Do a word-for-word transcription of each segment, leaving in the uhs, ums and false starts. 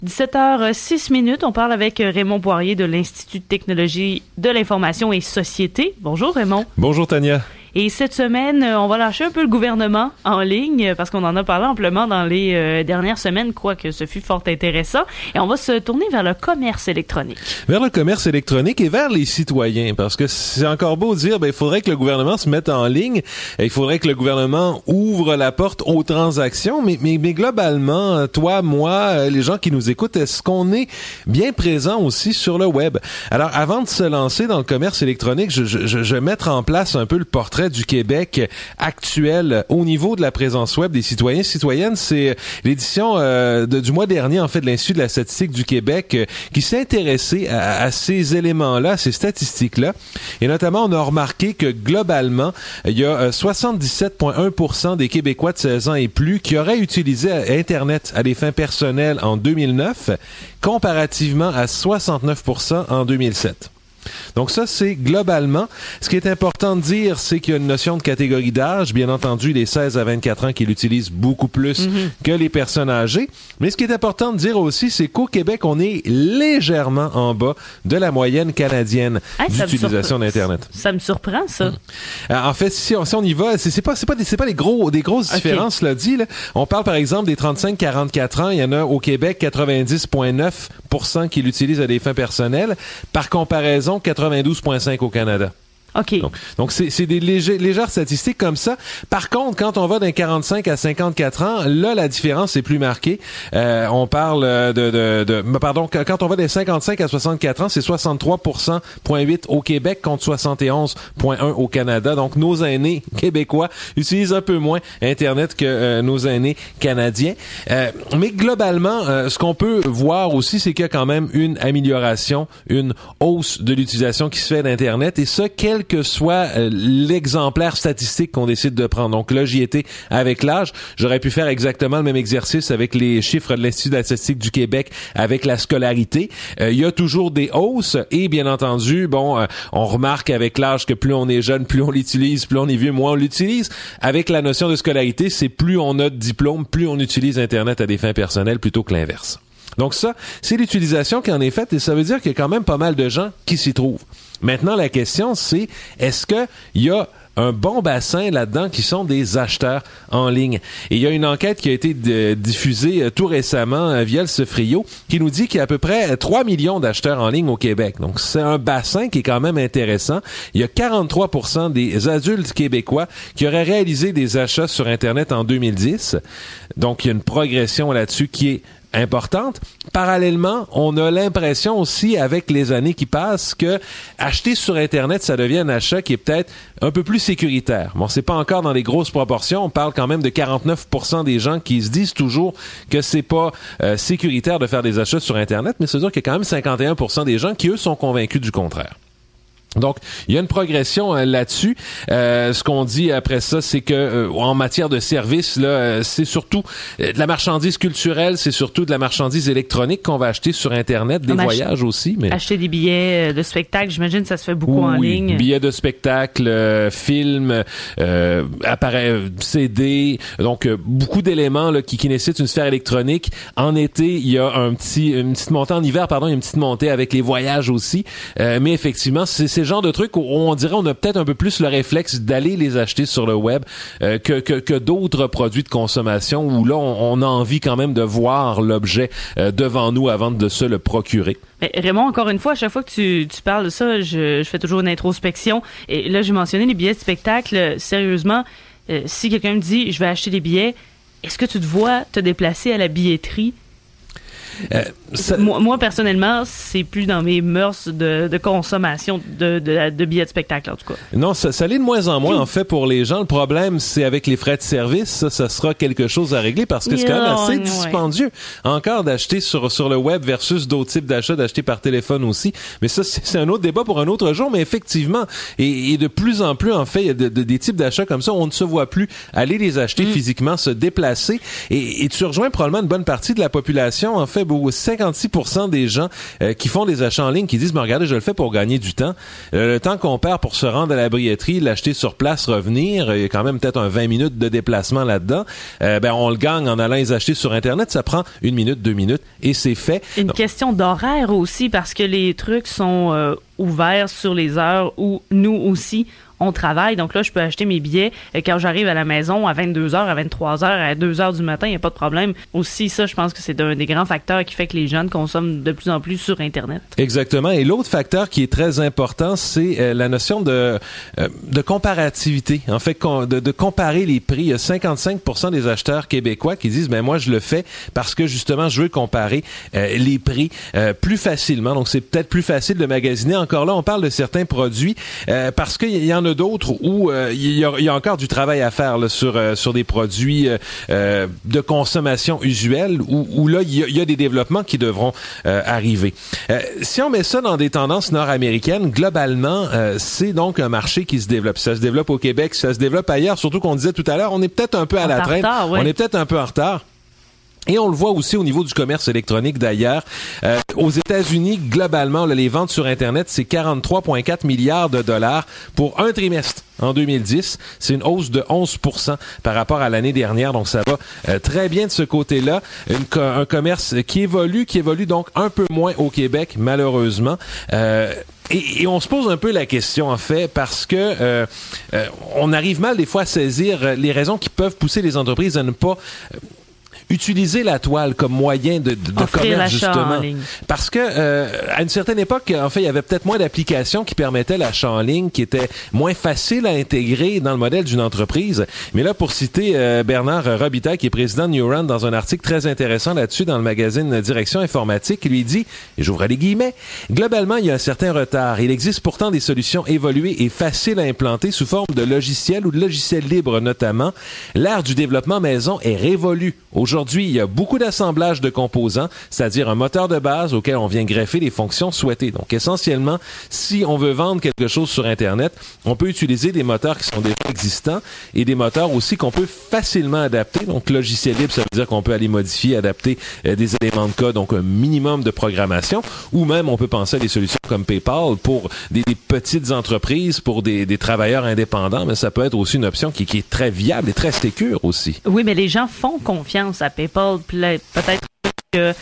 dix-sept heures six minutes, on parle avec Raymond Poirier de l'Institut de technologie de l'information et société. Bonjour Raymond. Bonjour Tania. Et cette semaine, on va lâcher un peu le gouvernement en ligne parce qu'on en a parlé amplement dans les euh, dernières semaines, quoique ce fut fort intéressant. Et on va se tourner vers le commerce électronique. Vers le commerce électronique et vers les citoyens, parce que c'est encore beau de dire, ben il faudrait que le gouvernement se mette en ligne, il faudrait que le gouvernement ouvre la porte aux transactions, mais, mais, mais globalement, toi, moi, les gens qui nous écoutent, est-ce qu'on est bien présent aussi sur le web? Alors, avant de se lancer dans le commerce électronique, je, je, je vais mettre en place un peu le portrait du Québec actuel au niveau de la présence web des citoyens et citoyennes. C'est l'édition euh, de, du mois dernier, en fait, de l'Institut de la statistique du Québec euh, qui s'est intéressé à, à ces éléments-là, à ces statistiques-là. Et notamment, on a remarqué que globalement, il y a euh, soixante-dix-sept virgule un pour cent des Québécois de seize ans et plus qui auraient utilisé Internet à des fins personnelles en deux mille neuf, comparativement à soixante-neuf pour cent en deux mille sept. Donc ça, c'est globalement. Ce qui est important de dire, c'est qu'il y a une notion de catégorie d'âge. Bien entendu, les seize à vingt-quatre ans qui l'utilisent beaucoup plus mm-hmm. que les personnes âgées. Mais ce qui est important de dire aussi, c'est qu'au Québec, on est légèrement en bas de la moyenne canadienne hey, d'utilisation d'Internet. Ça me surprend, ça. Hum. En fait, si on, si on y va, c'est, c'est pas, c'est pas des, c'est pas des gros, des grosses okay. différences, là, dit, là. On parle, par exemple, des trente-cinq à quarante-quatre ans. Il y en a au Québec quatre-vingt-dix virgule neuf pour cent qui l'utilisent à des fins personnelles. Par comparaison, quatre-vingt-douze virgule cinq pour cent au Canada. OK. Donc, donc c'est, c'est des légers, légères statistiques comme ça. Par contre, quand on va d'un quarante-cinq à cinquante-quatre ans, là, la différence est plus marquée. Euh, on parle de, de, de, pardon, quand on va d'un cinquante-cinq à soixante-quatre ans, c'est soixante-trois pour cent virgule huit au Québec contre soixante et onze virgule un au Canada. Donc, nos aînés québécois utilisent un peu moins Internet que euh, nos aînés canadiens. Euh, mais globalement, euh, ce qu'on peut voir aussi, c'est qu'il y a quand même une amélioration, une hausse de l'utilisation qui se fait d'Internet. Et ça, quel que soit euh, l'exemplaire statistique qu'on décide de prendre. Donc là, j'y étais avec l'âge. J'aurais pu faire exactement le même exercice avec les chiffres de l'Institut de la statistique du Québec, avec la scolarité. Euh, il y a toujours des hausses et bien entendu, bon, euh, on remarque avec l'âge que plus on est jeune, plus on l'utilise, plus on est vieux, moins on l'utilise. Avec la notion de scolarité, c'est plus on a de diplôme, plus on utilise Internet à des fins personnelles plutôt que l'inverse. Donc ça, c'est l'utilisation qui en est faite et ça veut dire qu'il y a quand même pas mal de gens qui s'y trouvent. Maintenant, la question, c'est est-ce qu'il y a un bon bassin là-dedans qui sont des acheteurs en ligne? Et il y a une enquête qui a été de, diffusée euh, tout récemment euh, via le Cefrio qui nous dit qu'il y a à peu près trois millions d'acheteurs en ligne au Québec. Donc, c'est un bassin qui est quand même intéressant. Il y a quarante-trois pour cent des adultes québécois qui auraient réalisé des achats sur Internet en deux mille dix. Donc, il y a une progression là-dessus qui est importante. Parallèlement, on a l'impression aussi, avec les années qui passent, que acheter sur Internet, ça devient un achat qui est peut-être un peu plus sécuritaire. Bon, c'est pas encore dans les grosses proportions. On parle quand même de quarante-neuf pour cent des gens qui se disent toujours que c'est pas euh, sécuritaire de faire des achats sur Internet, mais c'est-à-dire qu'il y a quand même cinquante et un pour cent des gens qui, eux, sont convaincus du contraire. Donc, il y a une progression euh, là-dessus. Euh, ce qu'on dit après ça, c'est que euh, en matière de services, là, euh, c'est surtout euh, de la marchandise culturelle, c'est surtout de la marchandise électronique qu'on va acheter sur Internet, des voyages aussi. Mais acheter des billets de spectacle, j'imagine, ça se fait beaucoup oui, en ligne. Billets de spectacle, euh, films, euh, appareils C D, donc euh, beaucoup d'éléments là qui, qui nécessitent une sphère électronique. En été, il y a un petit, une petite montée en hiver, pardon, il y a une petite montée avec les voyages aussi. Euh, mais effectivement, c'est c'est le genre de trucs où on dirait on a peut-être un peu plus le réflexe d'aller les acheter sur le web euh, que, que, que d'autres produits de consommation où là, on, on a envie quand même de voir l'objet euh, devant nous avant de se le procurer. Mais Raymond, encore une fois, à chaque fois que tu, tu parles de ça, je, je fais toujours une introspection. Et là, j'ai mentionné les billets de spectacle. Sérieusement, euh, si quelqu'un me dit « je vais acheter des billets », est-ce que tu te vois te déplacer à la billetterie? Euh, ça... moi, moi, personnellement, c'est plus dans mes mœurs de, de consommation de, de, de billets de spectacle, en tout cas. Non, ça, ça l'est de moins en moins, en fait, pour les gens. Le problème, c'est avec les frais de service. Ça, ça sera quelque chose à régler parce que c'est quand même assez ouais. dispendieux encore d'acheter sur, sur le web versus d'autres types d'achats, d'acheter par téléphone aussi. Mais ça, c'est, c'est un autre débat pour un autre jour. Mais effectivement, et, et de plus en plus, en fait, il y a de, de, des types d'achats comme ça, on ne se voit plus aller les acheter mm. physiquement, se déplacer. Et, et tu rejoins probablement une bonne partie de la population. En fait, beaucoup, cinquante-six pour cent des gens euh, qui font des achats en ligne qui disent, mais regardez, je le fais pour gagner du temps. Euh, le temps qu'on perd pour se rendre à la billetterie, l'acheter sur place, revenir, il y a quand même peut-être un vingt minutes de déplacement là-dedans. Euh, ben, on le gagne en allant les acheter sur Internet. Ça prend une minute, deux minutes et c'est fait. Une Donc, question d'horaire aussi, parce que les trucs sont euh, ouverts sur les heures où nous aussi on travaille. Donc là, je peux acheter mes billets euh, quand j'arrive à la maison à vingt-deux heures, à vingt-trois heures, à deux heures du matin, il n'y a pas de problème. Aussi, ça, je pense que c'est un des grands facteurs qui fait que les jeunes consomment de plus en plus sur Internet. Exactement. Et l'autre facteur qui est très important, c'est euh, la notion de euh, de comparativité. En fait, de, de comparer les prix. Il y a cinquante-cinq pour cent des acheteurs québécois qui disent, ben moi, je le fais parce que justement, je veux comparer euh, les prix euh, plus facilement. Donc, c'est peut-être plus facile de magasiner. Encore là, on parle de certains produits euh, parce qu'il y en a d'autres où euh, il, y a, il y a encore du travail à faire là, sur euh, sur des produits euh, de consommation usuelle où, où là il y, a, il y a des développements qui devront euh, arriver. Euh, si on met ça dans des tendances nord-américaines, globalement, euh, c'est donc un marché qui se développe. Ça se développe au Québec, ça se développe ailleurs. Surtout qu'on disait tout à l'heure, on est peut-être un peu à en la traîne. Retard, ouais. On est peut-être un peu en retard. Et on le voit aussi au niveau du commerce électronique d'ailleurs. Euh, aux États-Unis, globalement, là, les ventes sur Internet, c'est quarante-trois virgule quatre milliards de dollars pour un trimestre en deux mille dix. C'est une hausse de onze pour cent par rapport à l'année dernière. Donc, ça va euh, très bien de ce côté-là. Une co- un commerce qui évolue, qui évolue donc un peu moins au Québec, malheureusement. Euh, Et, et on se pose un peu la question, en fait, parce que euh, euh, on arrive mal des fois à saisir les raisons qui peuvent pousser les entreprises à ne pas... Euh, utiliser la toile comme moyen de, de, de commerce, justement. Parce que euh, à une certaine époque, en fait, il y avait peut-être moins d'applications qui permettaient l'achat en ligne, qui étaient moins faciles à intégrer dans le modèle d'une entreprise. Mais là, pour citer euh, Bernard Robitaille, qui est président de Newrun, dans un article très intéressant là-dessus dans le magazine Direction Informatique, il lui dit, et j'ouvre les guillemets, globalement, il y a un certain retard. Il existe pourtant des solutions évoluées et faciles à implanter sous forme de logiciels ou de logiciels libres notamment. L'ère du développement maison est révolue. Aujourd'hui, il y a beaucoup d'assemblage de composants, c'est-à-dire un moteur de base auquel on vient greffer les fonctions souhaitées. Donc, essentiellement, si on veut vendre quelque chose sur Internet, on peut utiliser des moteurs qui sont déjà existants et des moteurs aussi qu'on peut facilement adapter. Donc, logiciel libre, ça veut dire qu'on peut aller modifier, adapter euh, des éléments de code, donc un minimum de programmation, ou même on peut penser à des solutions comme PayPal pour des, des petites entreprises, pour des, des travailleurs indépendants, mais ça peut être aussi une option qui, qui est très viable et très sécure aussi. Oui, mais les gens font confiance à PayPal, peut-être que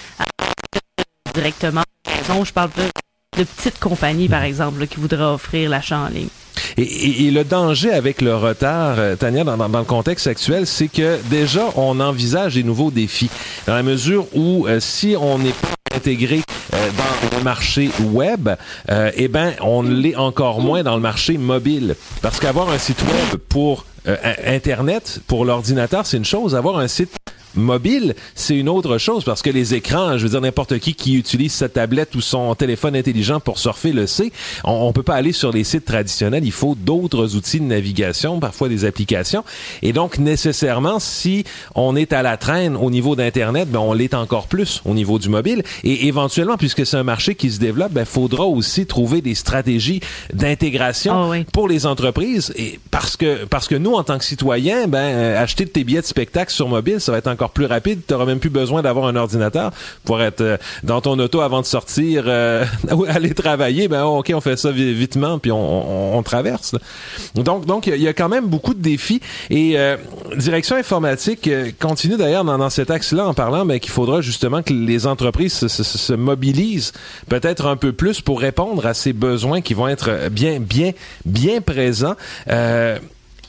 directement à la maison, je parle de, de petites compagnies, par exemple, là, qui voudraient offrir l'achat en ligne. Et, et, et le danger avec le retard, euh, Tania, dans, dans, dans le contexte actuel, c'est que déjà, on envisage des nouveaux défis. Dans la mesure où, euh, si on n'est pas intégré euh, dans le marché web, euh, eh ben, on l'est encore moins dans le marché mobile. Parce qu'avoir un site web pour euh, Internet, pour l'ordinateur, c'est une chose. Avoir un site mobile, c'est une autre chose parce que les écrans, je veux dire, n'importe qui qui utilise sa tablette ou son téléphone intelligent pour surfer le sait. On, on peut pas aller sur les sites traditionnels. Il faut d'autres outils de navigation, parfois des applications. Et donc, nécessairement, si on est à la traîne au niveau d'Internet, ben, on l'est encore plus au niveau du mobile. Et éventuellement, puisque c'est un marché qui se développe, ben, faudra aussi trouver des stratégies d'intégration oh oui. pour les entreprises. Et parce que, parce que nous, en tant que citoyens, ben, euh, acheter tes billets de spectacle sur mobile, ça va être encore plus rapide. Tu n'auras même plus besoin d'avoir un ordinateur pour être euh, dans ton auto avant de sortir, euh, aller travailler. Ben ok, on fait ça vitement puis on, on, on traverse. Donc donc il y a quand même beaucoup de défis et euh, Direction Informatique euh, continue d'ailleurs dans, dans cet axe-là en parlant ben, qu'il faudra justement que les entreprises se, se, se mobilisent peut-être un peu plus pour répondre à ces besoins qui vont être bien bien bien présents. Euh,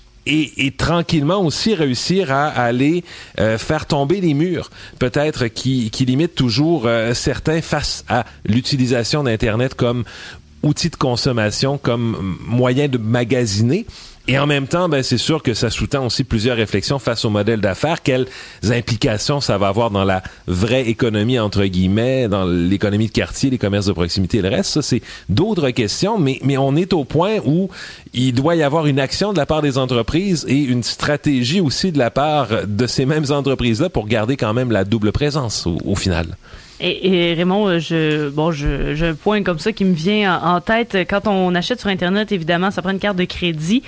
Et, et tranquillement aussi réussir à, à aller euh, faire tomber les murs, peut-être qui, qui limitent toujours euh, certains face à l'utilisation d'Internet comme outil de consommation, comme moyen de magasiner. Et en même temps, ben, c'est sûr que ça sous-tend aussi plusieurs réflexions face au modèle d'affaires. Quelles implications ça va avoir dans la vraie économie, entre guillemets, dans l'économie de quartier, les commerces de proximité et le reste? Ça, c'est d'autres questions, mais, mais on est au point où il doit y avoir une action de la part des entreprises et une stratégie aussi de la part de ces mêmes entreprises-là pour garder quand même la double présence au, au final. Et, et Raymond, je, bon, je, j'ai un point comme ça qui me vient en, en tête. Quand on achète sur Internet, évidemment, ça prend une carte de crédit.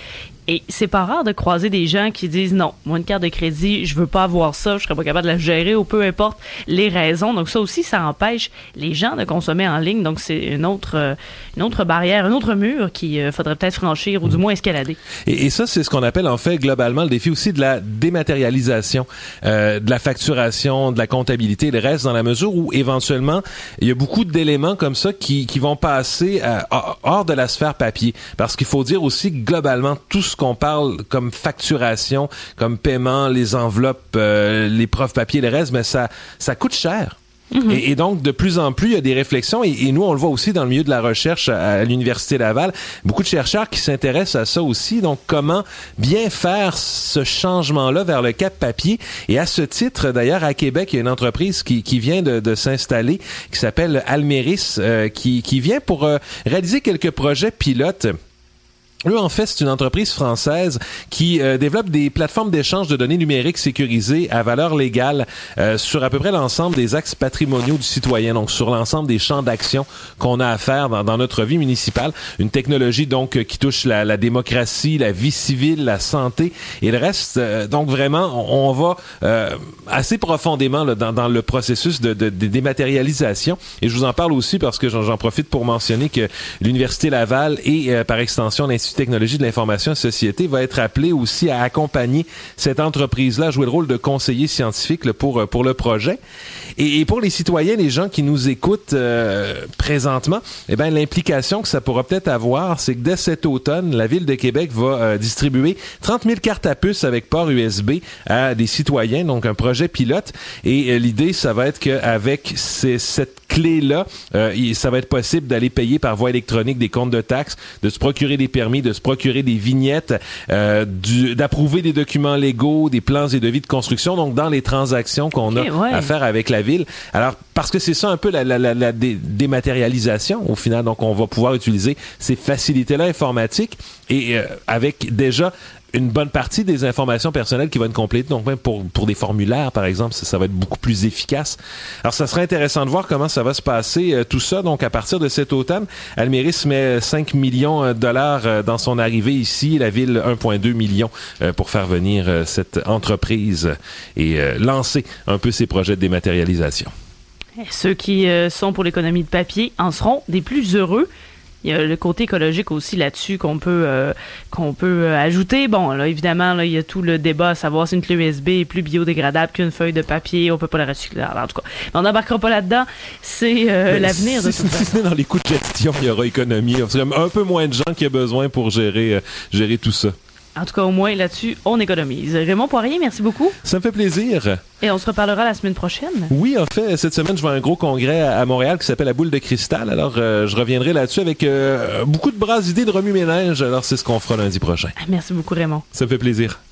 Et c'est pas rare de croiser des gens qui disent non, moi une carte de crédit, je veux pas avoir ça, je serais pas capable de la gérer ou peu importe les raisons. Donc ça aussi, ça empêche les gens de consommer en ligne. Donc c'est une autre euh, une autre barrière, un autre mur qu'il euh, faudrait peut-être franchir ou du moins escalader. Et, et ça, c'est ce qu'on appelle en fait globalement le défi aussi de la dématérialisation, euh, de la facturation, de la comptabilité, le reste dans la mesure où éventuellement il y a beaucoup d'éléments comme ça qui qui vont passer à, à, hors de la sphère papier. Parce qu'il faut dire aussi globalement tout ce qu'on parle comme facturation, comme paiement, les enveloppes, euh, les preuves papier, le reste, mais ça, ça coûte cher. Mm-hmm. Et, et donc, de plus en plus, il y a des réflexions, et, et nous, on le voit aussi dans le milieu de la recherche à, à l'Université Laval, beaucoup de chercheurs qui s'intéressent à ça aussi. Donc, comment bien faire ce changement-là vers le cap papier? Et à ce titre, d'ailleurs, à Québec, il y a une entreprise qui, qui vient de, de s'installer, qui s'appelle Almeris, euh, qui, qui vient pour euh, réaliser quelques projets pilotes. Eux, en fait, c'est une entreprise française qui euh, développe des plateformes d'échange de données numériques sécurisées à valeur légale euh, sur à peu près l'ensemble des axes patrimoniaux du citoyen, donc sur l'ensemble des champs d'action qu'on a à faire dans, dans notre vie municipale. Une technologie donc euh, qui touche la, la démocratie, la vie civile, la santé et le reste. Euh, donc vraiment, on, on va euh, assez profondément là, dans, dans le processus de, de, de dématérialisation. Et je vous en parle aussi parce que j'en, j'en profite pour mentionner que l'Université Laval et euh, par extension l'Institut Technologie de l'information et société va être appelé aussi à accompagner cette entreprise-là, à jouer le rôle de conseiller scientifique là, pour pour le projet. Et, et pour les citoyens, les gens qui nous écoutent euh, présentement, eh ben l'implication que ça pourra peut-être avoir, c'est que dès cet automne, la Ville de Québec va euh, distribuer trente mille cartes à puce avec port U S B à des citoyens, donc un projet pilote. Et euh, l'idée, ça va être qu'avec ces, cette clé-là, euh, ça va être possible d'aller payer par voie électronique des comptes de taxes, de se procurer des permis, de se procurer des vignettes, euh, du, d'approuver des documents légaux, des plans et devis de construction, donc dans les transactions qu'on okay, a ouais. à faire avec la Ville. Alors, parce que c'est ça un peu la, la, la, la dé, dématérialisation au final, donc on va pouvoir utiliser ces facilités-là informatiques et euh, avec déjà une bonne partie des informations personnelles qui vont être complétées. Donc même pour pour des formulaires, par exemple, ça, ça va être beaucoup plus efficace. Alors, ça serait intéressant de voir comment ça va se passer, euh, tout ça. Donc, à partir de cet automne, Almeris met cinq millions de dollars euh, dans son arrivée ici. La Ville, un virgule deux million euh, pour faire venir euh, cette entreprise et euh, lancer un peu ses projets de dématérialisation. Et ceux qui euh, sont pour l'économie de papier en seront des plus heureux. Il y a le côté écologique aussi là-dessus qu'on peut euh, qu'on peut euh, ajouter. Bon, là, évidemment, là, il y a tout le débat à savoir si une clé U S B est plus biodégradable qu'une feuille de papier. On peut pas la recycler. Alors, en tout cas, on n'embarquera pas là-dedans. C'est euh, l'avenir de si, tout ça. Si ce n'est dans les coûts de gestion, il y aura économie. C'est un peu moins de gens qui a besoin pour gérer, euh, gérer tout ça. En tout cas, au moins, là-dessus, on économise. Raymond Poirier, merci beaucoup. Ça me fait plaisir. Et on se reparlera la semaine prochaine. Oui, en fait, cette semaine, je vais à un gros congrès à Montréal qui s'appelle la Boule de Cristal. Alors, euh, je reviendrai là-dessus avec euh, beaucoup de brasses idées de remue-ménage. Alors, c'est ce qu'on fera lundi prochain. Merci beaucoup, Raymond. Ça me fait plaisir.